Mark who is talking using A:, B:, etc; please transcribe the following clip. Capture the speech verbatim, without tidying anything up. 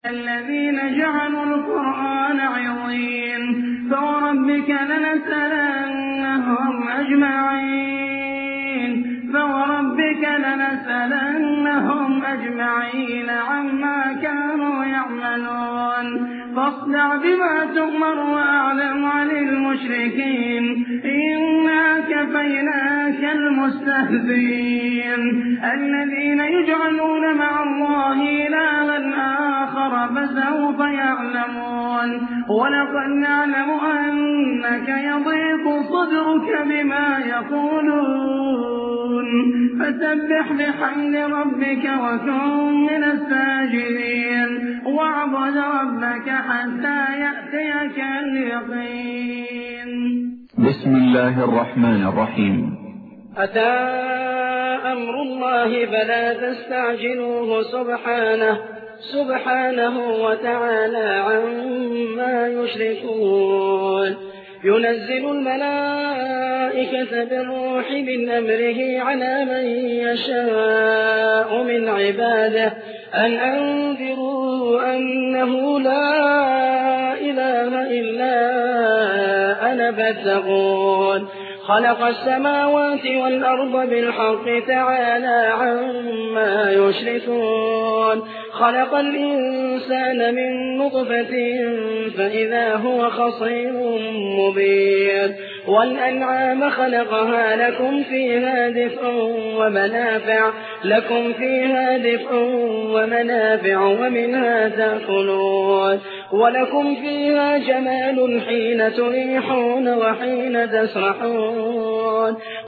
A: الذين جعلوا القرآن عضين فوربك لنسألنهم أجمعين فوربك لنسألنهم أجمعين عما كانوا يعملون فاصدع بما تؤمر وأعلم عن المشركين إنا كفيناك المستهزئين الذين يجعلون مع الله إلها آخر فسوف يعلمون ولقد نعلم أنك يضيق صدرك بما يقولون فسبح بحمد ربك وكن من الساجدين واعبد ربك حتى يأتيك اليقين.
B: بسم الله الرحمن الرحيم.
C: أتى أمر الله فلا تستعجلوه سبحانه سبحانه وتعالى عما يشركون ينزل الملائكة بالروح من أمره على من يشاء من عباده أن أنذروا أنه لا إله إلا أنا فاتقون خلق السماوات والأرض بالحق تعالى عما يشركون خلق الإنسان من نطفة فإذا هو خصيم مبين والأنعام خلقها لكم فيها دفء ومنافع لكم فيها دفء ومنافع ومنها تأكلون ولكم فيها جمال حين تريحون وحين تسرحون